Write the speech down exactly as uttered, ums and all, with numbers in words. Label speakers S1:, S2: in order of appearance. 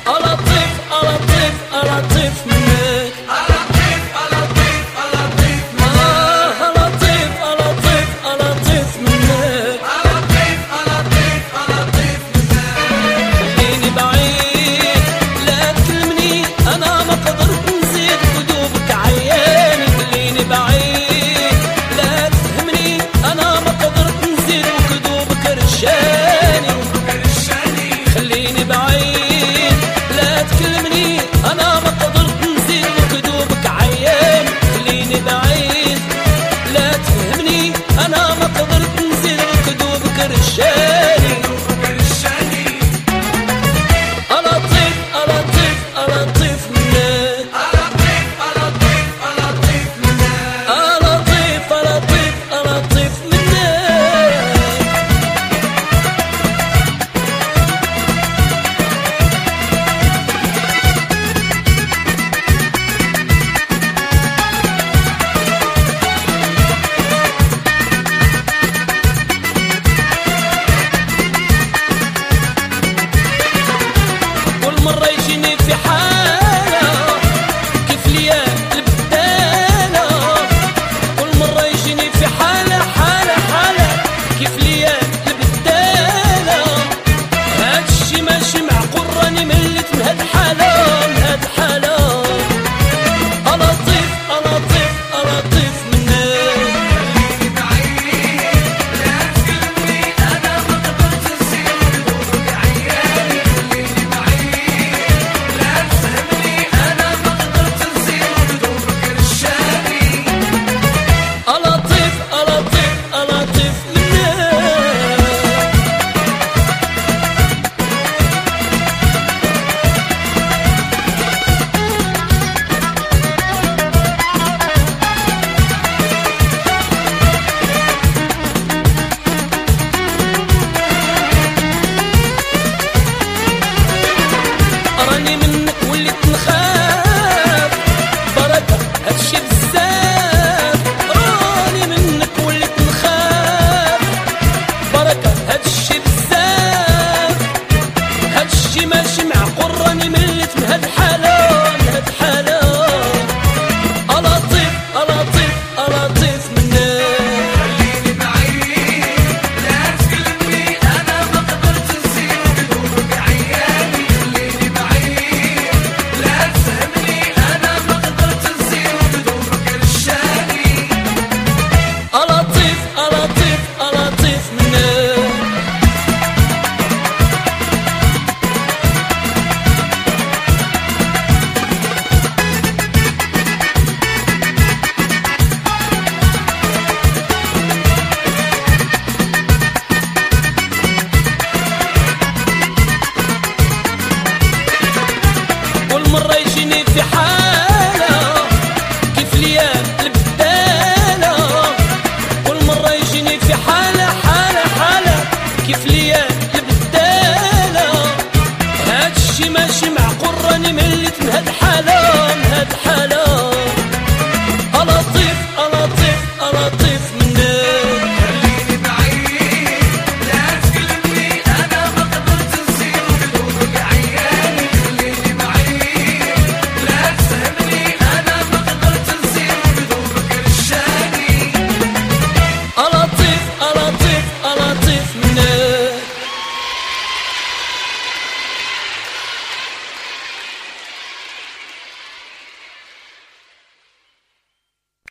S1: ألطف ألطف ألطف منك
S2: ألطف ألطف ألطف منك
S1: آه ألطف ألطف ألطف منك
S2: ألطف ألطف ألطف منك
S1: خليني بعيد لا تكلمني أنا ما قدرت نزيد قلوبك عياني خليني بعيد لا تفهمني أنا ما قدرت نزيد وقلوبك رشاني خليني بعيد لا تكلمني أنا ما قدرت نزيد وقلوبك عياني خليني بعيد لا تفهمني أنا ما قدرت نزيد وقلوبك رشاني ألطف ألطف ألطف منك
S2: ألطف ألطف ألطف منك
S1: ألطف ألطف ألطف منك كل مرة يجيني في حالة كيف ليا البدالة كل مرة يجيني في حالة حالة حالة كيف ليا البدالة هادشي ماشي معقول راني مليت من هاد الحالة من هاد الحالة ألطف ألطف ألطف منك
S2: خليني بعيد لا تكلمني أنا ما قدرت نسيب قلوبك عياني خليني بعيد لا تفهمني أنا ما قدرت نسيب قلوبك رشاني
S1: ألطف ألطف ألطف منك راني منك وليت نخاف بركة هادشي بزاف راني منك وليت نخاف بركة هادشي بزاف هادشي ماشي معقول راني مليت من هاد الحالة من هاد الحالة ألطف ألطف ألطف منك
S2: خليني بعيد لا تكلمني أنا ما قدرت نسيب قلوبك عياني خليني بعيد لا تفهمني أنا ما قدرت نسيب قلوبك رشاني
S1: ألطف ألطف ألطف منك كل مرة يجيني في حالة كيف ليا البدالة كل مرة يجيني في حالة حالة حالة كيف ليا البدالة هادشي ماشي معقول راني مليت من هاد الحالة